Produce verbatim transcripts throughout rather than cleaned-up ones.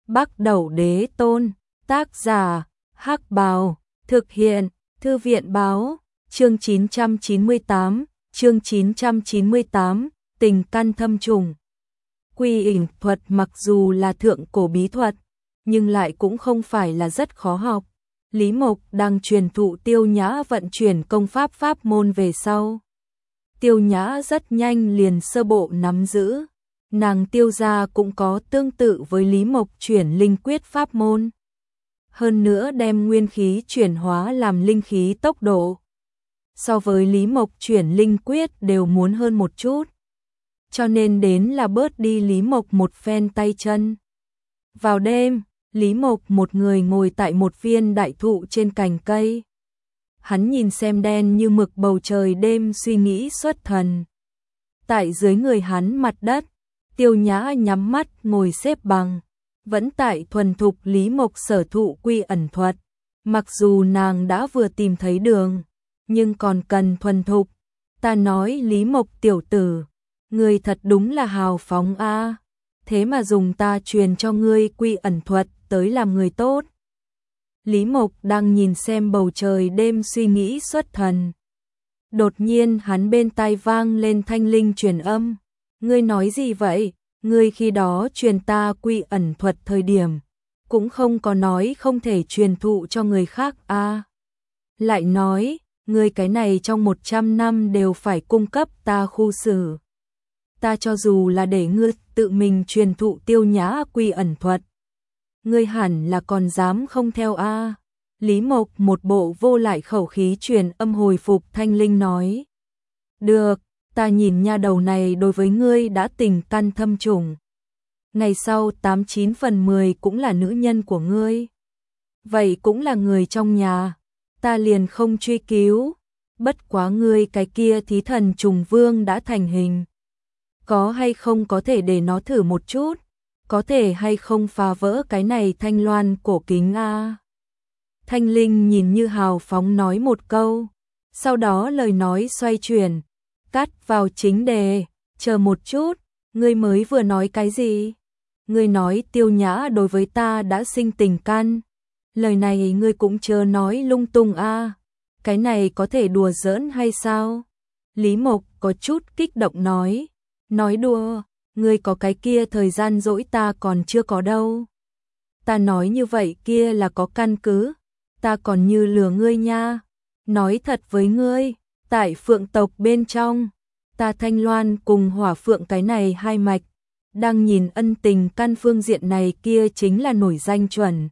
Bắc Đẩu Đế Tôn, tác giả, Hắc Bào, thực hiện, Thư viện báo, chương chín trăm chín mươi tám, chương chín trăm chín mươi tám, tình căn thâm trùng. Quy ỉnh thuật mặc dù là thượng cổ bí thuật, nhưng lại cũng không phải là rất khó học. Lý Mộc đang truyền thụ Tiêu Nhã vận chuyển công pháp pháp môn về sau. Tiêu Nhã rất nhanh liền sơ bộ nắm giữ. Nàng Tiêu gia cũng có tương tự với Lý Mộc chuyển linh quyết pháp môn. Hơn nữa đem nguyên khí chuyển hóa làm linh khí tốc độ. So với Lý Mộc chuyển linh quyết đều muốn hơn một chút. Cho nên đến là bớt đi Lý Mộc một phen tay chân. Vào đêm, Lý Mộc một người ngồi tại một viên đại thụ trên cành cây. Hắn nhìn xem đen như mực bầu trời đêm suy nghĩ xuất thần. Tại dưới người hắn mặt đất, Tiêu Nhã nhắm mắt ngồi xếp bằng, vẫn tại thuần thục Lý Mộc sở thụ quy ẩn thuật. Mặc dù nàng đã vừa tìm thấy đường, nhưng còn cần thuần thục. Ta nói Lý Mộc tiểu tử, ngươi thật đúng là hào phóng a, thế mà dùng ta truyền cho ngươi quy ẩn thuật tới làm người tốt. Lý Mộc đang nhìn xem bầu trời đêm suy nghĩ xuất thần. Đột nhiên hắn bên tai vang lên thanh linh truyền âm. Ngươi nói gì vậy? Ngươi khi đó truyền ta quy ẩn thuật thời điểm, cũng không có nói không thể truyền thụ cho người khác a. À. Lại nói, ngươi cái này trong một trăm năm đều phải cung cấp ta khu xử. Ta cho dù là để ngươi tự mình truyền thụ Tiêu Nhã quy ẩn thuật, ngươi hẳn là còn dám không theo a. À. Lý Mộc một bộ vô lại khẩu khí truyền âm hồi phục thanh linh nói. Được, ta nhìn nha đầu này đối với ngươi đã tình căn thâm trùng. Ngày sau tám chín phần mười cũng là nữ nhân của ngươi. Vậy cũng là người trong nhà, ta liền không truy cứu. Bất quá ngươi cái kia thí thần trùng vương đã thành hình. Có hay không có thể để nó thử một chút? Có thể hay không phá vỡ cái này thanh loan cổ kính a? Thanh linh nhìn như hào phóng nói một câu. Sau đó lời nói xoay chuyển. Cắt vào chính đề, chờ một chút, ngươi mới vừa nói cái gì? Ngươi nói Tiêu Nhã đối với ta đã sinh tình căn. Lời này ngươi cũng chớ nói lung tung a. À. Cái này có thể đùa giỡn hay sao? Lý Mộc có chút kích động nói. Nói đùa, ngươi có cái kia thời gian dỗi ta còn chưa có đâu. Ta nói như vậy kia là có căn cứ, ta còn như lừa ngươi nha. Nói thật với ngươi. Tại phượng tộc bên trong, ta Thanh Loan cùng Hỏa Phượng cái này hai mạch, đang nhìn ân tình căn phương diện này kia chính là nổi danh chuẩn.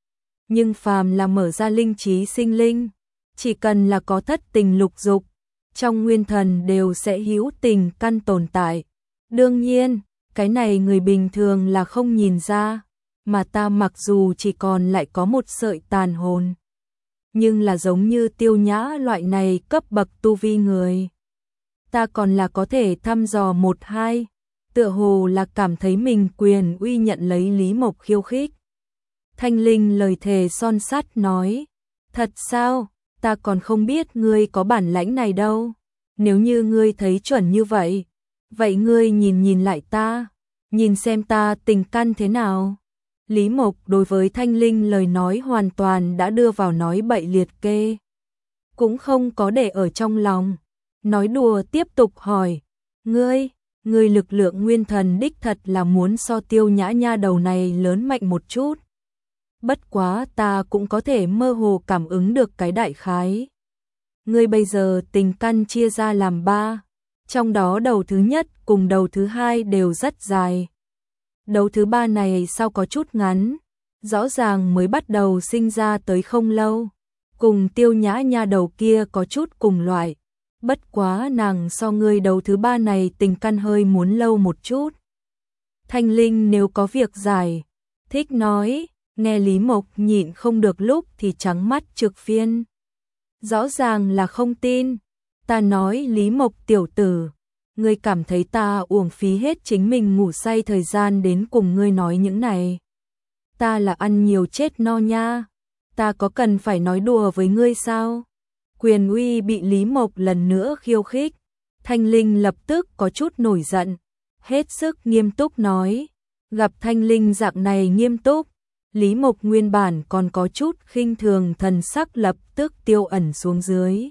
Nhưng phàm là mở ra linh trí sinh linh, chỉ cần là có thất tình lục dục, trong nguyên thần đều sẽ hữu tình căn tồn tại. Đương nhiên, cái này người bình thường là không nhìn ra, mà ta mặc dù chỉ còn lại có một sợi tàn hồn. Nhưng là giống như Tiêu Nhã loại này cấp bậc tu vi người. Ta còn là có thể thăm dò một hai, tựa hồ là cảm thấy mình quyền uy nhận lấy Lý Mộc khiêu khích. Thanh linh lời thề son sắt nói, thật sao, ta còn không biết ngươi có bản lãnh này đâu. Nếu như ngươi thấy chuẩn như vậy, vậy ngươi nhìn nhìn lại ta, nhìn xem ta tình căn thế nào. Lý Mộc đối với thanh linh lời nói hoàn toàn đã đưa vào nói bậy liệt kê. Cũng không có để ở trong lòng. Nói đùa tiếp tục hỏi. Ngươi, ngươi lực lượng nguyên thần đích thật là muốn so Tiêu Nhã nha đầu này lớn mạnh một chút. Bất quá ta cũng có thể mơ hồ cảm ứng được cái đại khái. Ngươi bây giờ tình căn chia ra làm ba. Trong đó đầu thứ nhất cùng đầu thứ hai đều rất dài. Đầu thứ ba này sao có chút ngắn, rõ ràng mới bắt đầu sinh ra tới không lâu, cùng Tiêu Nhã nha đầu kia có chút cùng loại, bất quá nàng so ngươi đầu thứ ba này tình căn hơi muốn lâu một chút. Thanh linh nếu có việc giải, thích nói, nghe Lý Mộc nhịn không được lúc thì trắng mắt trực phiên. Rõ ràng là không tin, ta nói Lý Mộc tiểu tử. Ngươi cảm thấy ta uổng phí hết chính mình ngủ say thời gian đến cùng ngươi nói những này. Ta là ăn nhiều chết no nha. Ta có cần phải nói đùa với ngươi sao? Quyền uy bị Lý Mộc lần nữa khiêu khích. Thanh linh lập tức có chút nổi giận. Hết sức nghiêm túc nói. Gặp Thanh Linh dạng này nghiêm túc, Lý Mộc nguyên bản còn có chút khinh thường thần sắc lập tức tiêu ẩn xuống dưới.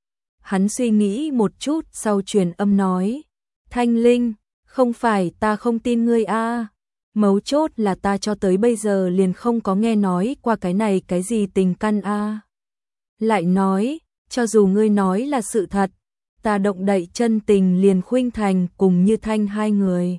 Hắn suy nghĩ một chút sau truyền âm nói, Thanh Linh, không phải ta không tin ngươi a, mấu chốt là ta cho tới bây giờ liền không có nghe nói qua cái này cái gì tình căn a. Lại nói, cho dù ngươi nói là sự thật, ta động đậy chân tình liền khuynh thành cùng Như Thanh hai người.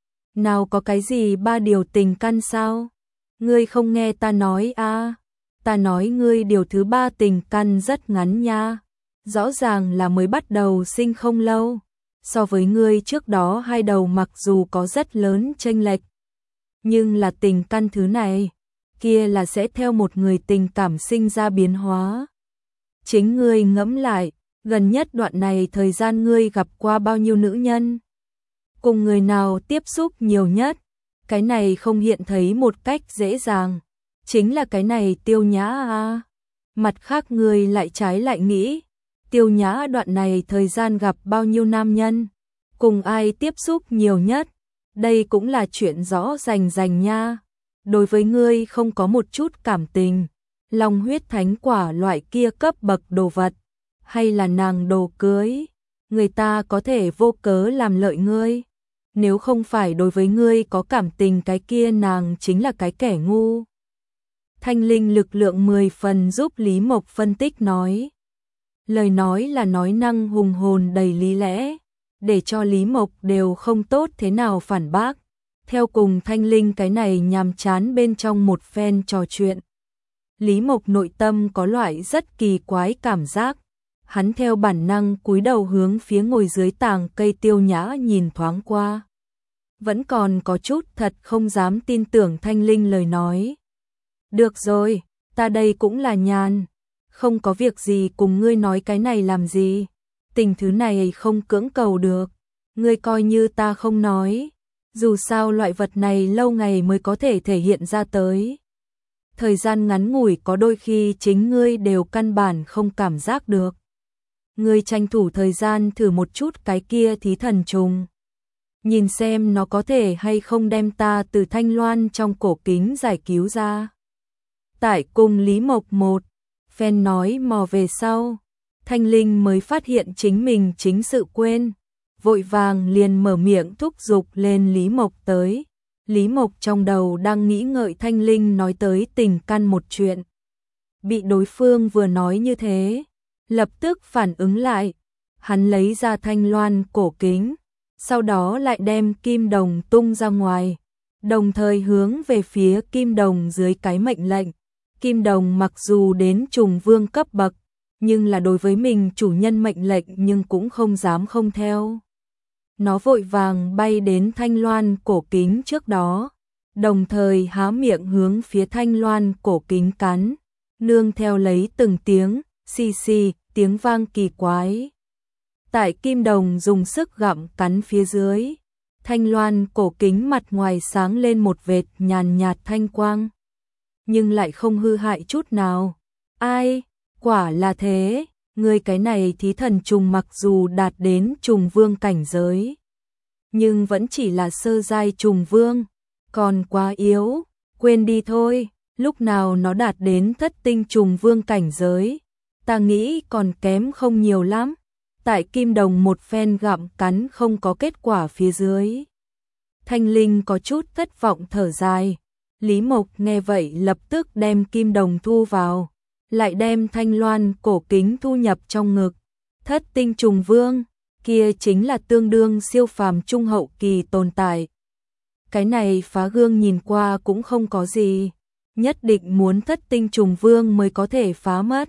Nào có cái gì ba điều tình căn sao? Ngươi không nghe ta nói a? Ta nói ngươi điều thứ ba tình căn rất ngắn nha. Rõ ràng là mới bắt đầu sinh không lâu. So với ngươi trước đó hai đầu mặc dù có rất lớn chênh lệch, nhưng là tình căn thứ này, kia là sẽ theo một người tình cảm sinh ra biến hóa. Chính ngươi ngẫm lại, gần nhất đoạn này thời gian ngươi gặp qua bao nhiêu nữ nhân? Cùng người nào tiếp xúc nhiều nhất? Cái này không hiện thấy một cách dễ dàng. Chính là cái này Tiêu Nhã à. Mặt khác ngươi lại trái lại nghĩ, Tiêu Nhã đoạn này thời gian gặp bao nhiêu nam nhân? Cùng ai tiếp xúc nhiều nhất? Đây cũng là chuyện rõ rành rành nha. Đối với ngươi không có một chút cảm tình, long huyết thánh quả loại kia cấp bậc đồ vật, hay là nàng đồ cưới, người ta có thể vô cớ làm lợi ngươi. Nếu không phải đối với ngươi có cảm tình, cái kia nàng chính là cái kẻ ngu. Thanh Linh lực lượng mười phần giúp Lý Mộc phân tích nói. Lời nói là nói năng hùng hồn đầy lý lẽ, để cho Lý Mộc đều không tốt thế nào phản bác. Theo cùng Thanh Linh cái này nhàm chán bên trong một phen trò chuyện, Lý Mộc nội tâm có loại rất kỳ quái cảm giác. Hắn theo bản năng cúi đầu hướng phía ngồi dưới tàng cây Tiêu Nhã nhìn thoáng qua. Vẫn còn có chút thật không dám tin tưởng Thanh Linh lời nói. Được rồi, ta đây cũng là nhàn, không có việc gì cùng ngươi nói cái này làm gì. Tình thứ này không cưỡng cầu được, ngươi coi như ta không nói. Dù sao loại vật này lâu ngày mới có thể thể hiện ra tới. Thời gian ngắn ngủi có đôi khi chính ngươi đều căn bản không cảm giác được. Ngươi tranh thủ thời gian thử một chút cái kia thí thần trùng. Nhìn xem nó có thể hay không đem ta từ thanh loan trong cổ kính giải cứu ra. Tại cùng Lý Mộc một phen nói mò về sau, Thanh Linh mới phát hiện chính mình chính sự quên. Vội vàng liền mở miệng thúc giục lên Lý Mộc tới. Lý Mộc trong đầu đang nghĩ ngợi Thanh Linh nói tới tình căn một chuyện. Bị đối phương vừa nói như thế, lập tức phản ứng lại. Hắn lấy ra thanh loan cổ kính, sau đó lại đem kim đồng tung ra ngoài, đồng thời hướng về phía kim đồng dưới cái mệnh lệnh. Kim đồng mặc dù đến trùng vương cấp bậc, nhưng là đối với mình chủ nhân mệnh lệnh nhưng cũng không dám không theo. Nó vội vàng bay đến thanh loan cổ kính trước đó, đồng thời há miệng hướng phía thanh loan cổ kính cắn, nương theo lấy từng tiếng xì xì, tiếng vang kỳ quái. Tại kim đồng dùng sức gặm cắn phía dưới, thanh loan cổ kính mặt ngoài sáng lên một vệt nhàn nhạt thanh quang, nhưng lại không hư hại chút nào. Ai, quả là thế, người cái này thí thần trùng mặc dù đạt đến trùng vương cảnh giới, nhưng vẫn chỉ là sơ giai trùng vương, còn quá yếu, quên đi thôi, lúc nào nó đạt đến thất tinh trùng vương cảnh giới, ta nghĩ còn kém không nhiều lắm. Tại kim đồng một phen gặm cắn không có kết quả phía dưới, Thanh Linh có chút thất vọng thở dài. Lý Mộc nghe vậy lập tức đem kim đồng thu vào, lại đem thanh loan cổ kính thu nhập trong ngực. Thất tinh trùng vương, kia chính là tương đương siêu phàm trung hậu kỳ tồn tại. Cái này phá gương nhìn qua cũng không có gì, nhất định muốn thất tinh trùng vương mới có thể phá mất.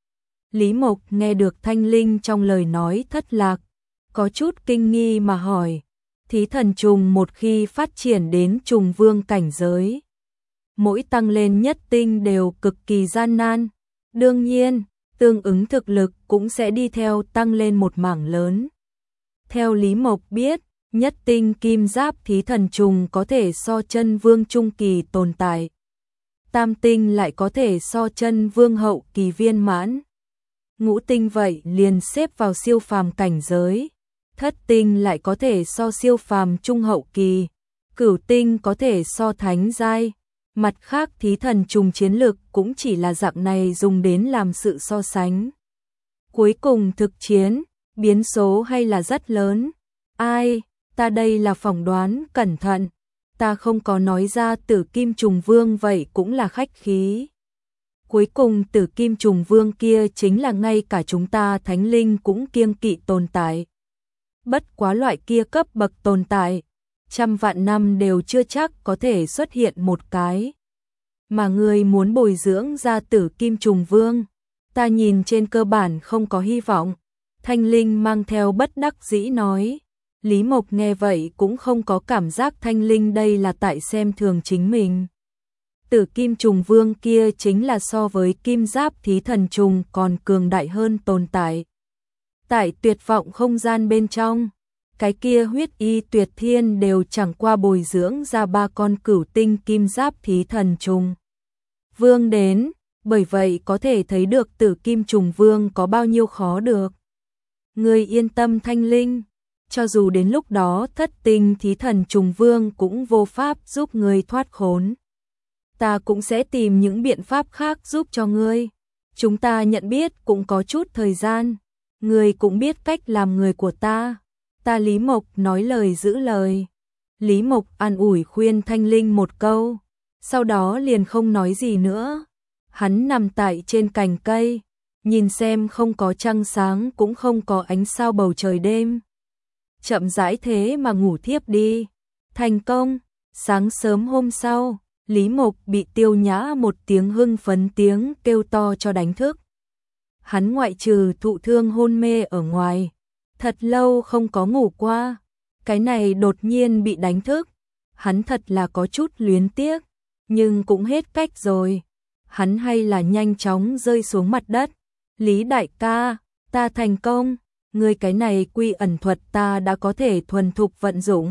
Lý Mộc nghe được Thanh Linh trong lời nói thất lạc, có chút kinh nghi mà hỏi, thí thần trùng một khi phát triển đến trùng vương cảnh giới, mỗi tăng lên nhất tinh đều cực kỳ gian nan, đương nhiên, tương ứng thực lực cũng sẽ đi theo tăng lên một mảng lớn. Theo Lý Mộc biết, nhất tinh kim giáp thí thần trùng có thể so chân vương trung kỳ tồn tại, tam tinh lại có thể so chân vương hậu kỳ viên mãn, ngũ tinh vậy liền xếp vào siêu phàm cảnh giới, thất tinh lại có thể so siêu phàm trung hậu kỳ, Cửu tinh có thể so thánh giai, mặt khác thí thần trùng chiến lực cũng chỉ là dạng này dùng đến làm sự so sánh. Cuối cùng thực chiến, biến số hay là rất lớn. Ai, ta đây là phỏng đoán cẩn thận, ta không có nói ra Tử Kim Trùng Vương vậy cũng là khách khí. Cuối cùng Tử Kim Trùng Vương kia chính là ngay cả chúng ta thánh linh cũng kiêng kỵ tồn tại. Bất quá loại kia cấp bậc tồn tại, trăm vạn năm đều chưa chắc có thể xuất hiện một cái. Mà người muốn bồi dưỡng ra Tử Kim Trùng Vương, ta nhìn trên cơ bản không có hy vọng. Thanh Linh mang theo bất đắc dĩ nói. Lý Mộc nghe vậy cũng không có cảm giác Thanh Linh đây là tại xem thường chính mình. Tử Kim Trùng Vương kia chính là so với Kim Giáp Thí Thần Trùng còn cường đại hơn tồn tại. Tại tuyệt vọng không gian bên trong, cái kia huyết y tuyệt thiên đều chẳng qua bồi dưỡng ra ba con cửu tinh Kim Giáp Thí Thần Trùng Vương đến, bởi vậy có thể thấy được Tử Kim Trùng Vương có bao nhiêu khó được. Người yên tâm Thanh Linh, cho dù đến lúc đó thất tinh Thí Thần Trùng Vương cũng vô pháp giúp người thoát khốn. Ta cũng sẽ tìm những biện pháp khác giúp cho ngươi. Chúng ta nhận biết cũng có chút thời gian. Ngươi cũng biết cách làm người của ta. Ta Lý Mộc nói lời giữ lời. Lý Mộc an ủi khuyên Thanh Linh một câu. Sau đó liền không nói gì nữa. Hắn nằm tại trên cành cây. Nhìn xem không có trăng sáng cũng không có ánh sao bầu trời đêm. Chậm rãi thế mà ngủ thiếp đi. Thành công. Sáng sớm hôm sau, Lý Mộc bị Tiêu Nhã một tiếng hưng phấn tiếng kêu to cho đánh thức. Hắn ngoại trừ thụ thương hôn mê ở ngoài, thật lâu không có ngủ qua. Cái này đột nhiên bị đánh thức, hắn thật là có chút luyến tiếc, nhưng cũng hết cách rồi. Hắn hay là nhanh chóng rơi xuống mặt đất. Lý đại ca, ta thành công, ngươi cái này quy ẩn thuật ta đã có thể thuần thục vận dụng.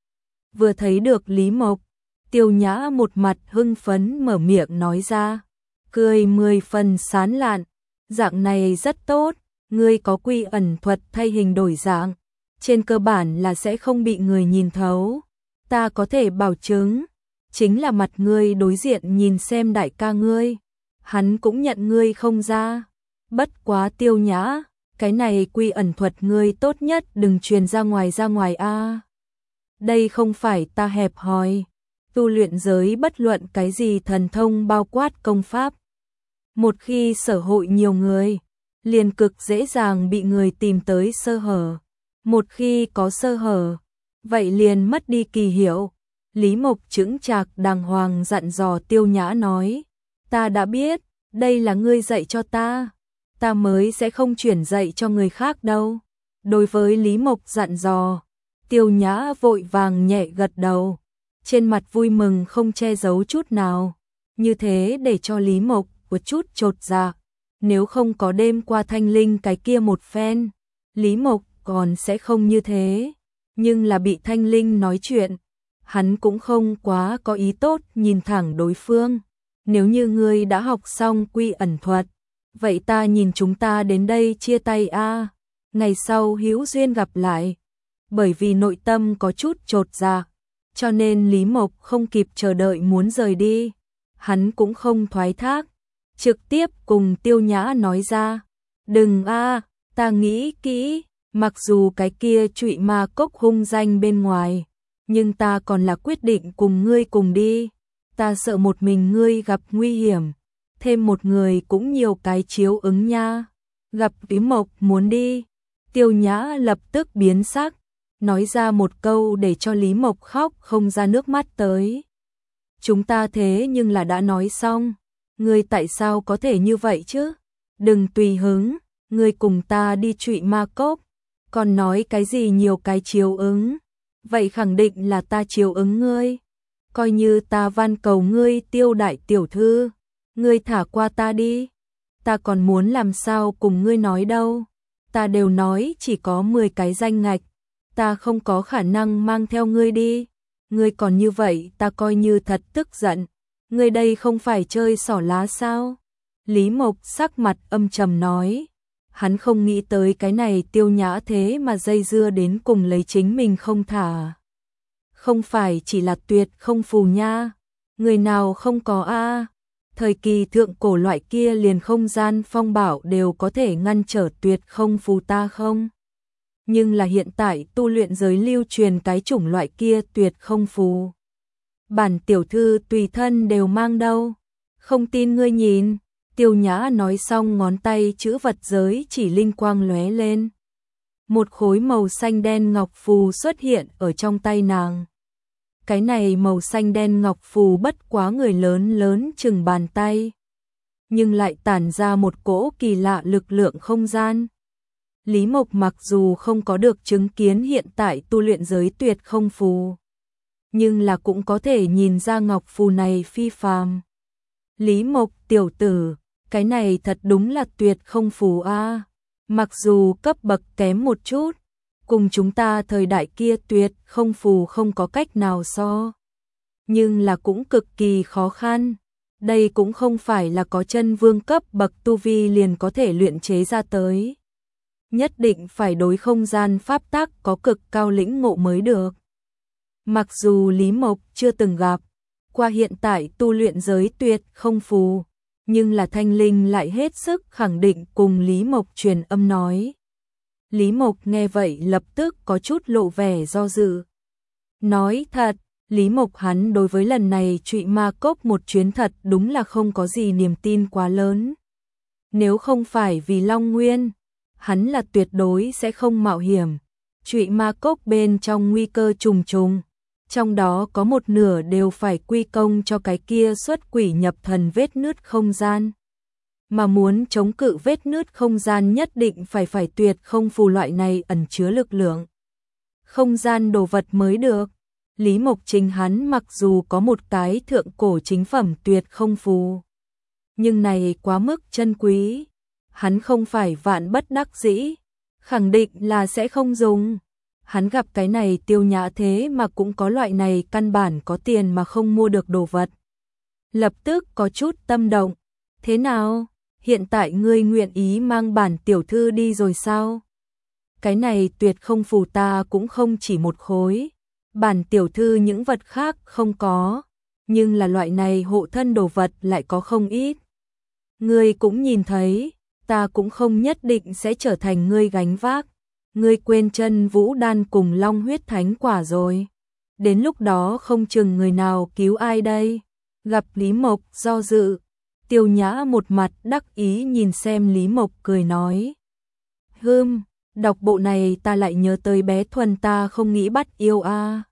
Vừa thấy được Lý Mộc, Tiêu Nhã một mặt hưng phấn mở miệng nói ra, cười mười phần sán lạn, dạng này rất tốt, ngươi có quy ẩn thuật thay hình đổi dạng, trên cơ bản là sẽ không bị người nhìn thấu, ta có thể bảo chứng, chính là mặt ngươi đối diện nhìn xem đại ca ngươi, hắn cũng nhận ngươi không ra, bất quá Tiêu Nhã, cái này quy ẩn thuật ngươi tốt nhất đừng truyền ra ngoài ra ngoài a. À. Đây không phải ta hẹp hòi. Tu luyện giới bất luận cái gì thần thông bao quát công pháp. Một khi sở hội nhiều người, liền cực dễ dàng bị người tìm tới sơ hở. Một khi có sơ hở, vậy liền mất đi kỳ hiệu. Lý Mộc chững chạc đàng hoàng dặn dò Tiêu Nhã nói, ta đã biết, đây là ngươi dạy cho ta, ta mới sẽ không chuyển dạy cho người khác đâu. Đối với Lý Mộc dặn dò, Tiêu Nhã vội vàng nhẹ gật đầu. Trên mặt vui mừng không che giấu chút nào, như thế để cho Lý Mộc một chút chột dạ. Nếu không có đêm qua Thanh Linh cái kia một phen, Lý Mộc còn sẽ không như thế. Nhưng là bị Thanh Linh nói chuyện, hắn cũng không quá có ý tốt nhìn thẳng đối phương. Nếu như ngươi đã học xong quy ẩn thuật, vậy ta nhìn chúng ta đến đây chia tay a. Ngày sau hữu duyên gặp lại. Bởi vì nội tâm có chút chột dạ, cho nên Lý Mộc không kịp chờ đợi muốn rời đi. Hắn cũng không thoái thác, trực tiếp cùng Tiêu Nhã nói ra, đừng a, ta nghĩ kỹ, mặc dù cái kia trụy ma cốc hung danh bên ngoài, nhưng ta còn là quyết định cùng ngươi cùng đi. Ta sợ một mình ngươi gặp nguy hiểm, thêm một người cũng nhiều cái chiếu ứng nha. Gặp Lý Mộc muốn đi, Tiêu Nhã lập tức biến sắc, nói ra một câu để cho Lý Mộc khóc không ra nước mắt tới. Chúng ta thế nhưng là đã nói xong, ngươi tại sao có thể như vậy chứ? Đừng tùy hứng, ngươi cùng ta đi trụy ma cốc, còn nói cái gì nhiều cái chiếu ứng, vậy khẳng định là ta chiếu ứng ngươi. Coi như ta van cầu ngươi Tiêu đại tiểu thư, ngươi thả qua ta đi. Ta còn muốn làm sao cùng ngươi nói đâu, ta đều nói chỉ có mười cái danh ngạch. Ta không có khả năng mang theo ngươi đi, ngươi còn như vậy ta coi như thật tức giận, ngươi đây không phải chơi xỏ lá sao? Lý Mộc sắc mặt âm trầm nói, hắn không nghĩ tới cái này Tiêu Nhã thế mà dây dưa đến cùng lấy chính mình không thả. không phải chỉ là tuyệt không phù nha, người nào không có a? Thời kỳ thượng cổ loại kia liền không gian phong bảo đều có thể ngăn trở tuyệt không phù ta không? Nhưng là hiện tại tu luyện giới lưu truyền cái chủng loại kia tuyệt không phù. Bản tiểu thư tùy thân đều mang đâu, không tin ngươi nhìn. Tiêu Nhã nói xong ngón tay chữ vật giới chỉ linh quang lóe lên. Một khối màu xanh đen ngọc phù xuất hiện ở trong tay nàng. Cái này màu xanh đen ngọc phù bất quá người lớn lớn chừng bàn tay, nhưng lại tản ra một cỗ kỳ lạ lực lượng không gian. Lý Mộc mặc dù không có được chứng kiến hiện tại tu luyện giới tuyệt không phù, nhưng là cũng có thể nhìn ra ngọc phù này phi phàm. Lý Mộc tiểu tử, cái này thật đúng là tuyệt không phù a. Mặc dù cấp bậc kém một chút, cùng chúng ta thời đại kia tuyệt không phù không có cách nào so, nhưng là cũng cực kỳ khó khăn. Đây cũng không phải là có chân vương cấp bậc tu vi liền có thể luyện chế ra tới. Nhất định phải đối không gian pháp tắc có cực cao lĩnh ngộ mới được. Mặc dù Lý Mộc chưa từng gặp qua hiện tại tu luyện giới tuyệt không phù, nhưng là Thanh Linh lại hết sức khẳng định cùng Lý Mộc truyền âm nói. Lý Mộc nghe vậy lập tức có chút lộ vẻ do dự. Nói thật, Lý Mộc hắn đối với lần này Trụy Ma Cốc một chuyến thật đúng là không có gì niềm tin quá lớn. Nếu không phải vì Long Nguyên, hắn là tuyệt đối sẽ không mạo hiểm. Trụy Ma Cốc bên trong nguy cơ trùng trùng, trong đó có một nửa đều phải quy công cho cái kia xuất quỷ nhập thần vết nứt không gian. Mà muốn chống cự vết nứt không gian nhất định phải phải tuyệt không phù loại này ẩn chứa lực lượng không gian đồ vật mới được. Lý Mộc chính hắn mặc dù có một cái thượng cổ chính phẩm tuyệt không phù, nhưng này quá mức chân quý, hắn không phải vạn bất đắc dĩ, khẳng định là sẽ không dùng. Hắn gặp cái này Tiêu Nhã thế mà cũng có loại này căn bản có tiền mà không mua được đồ vật. Lập tức có chút tâm động. Thế nào? Hiện tại ngươi nguyện ý mang bản tiểu thư đi rồi sao? Cái này tuyệt không phù ta cũng không chỉ một khối. Bản tiểu thư những vật khác không có, nhưng là loại này hộ thân đồ vật lại có không ít. Ngươi cũng nhìn thấy, ta cũng không nhất định sẽ trở thành ngươi gánh vác. Ngươi quên chân vũ đan cùng long huyết thánh quả rồi. Đến lúc đó không chừng người nào cứu ai đây. Gặp Lý Mộc do dự, Tiêu Nhã một mặt đắc ý nhìn xem Lý Mộc cười nói. Hừm, đọc bộ này ta lại nhớ tới bé Thuần ta không nghĩ bắt yêu a.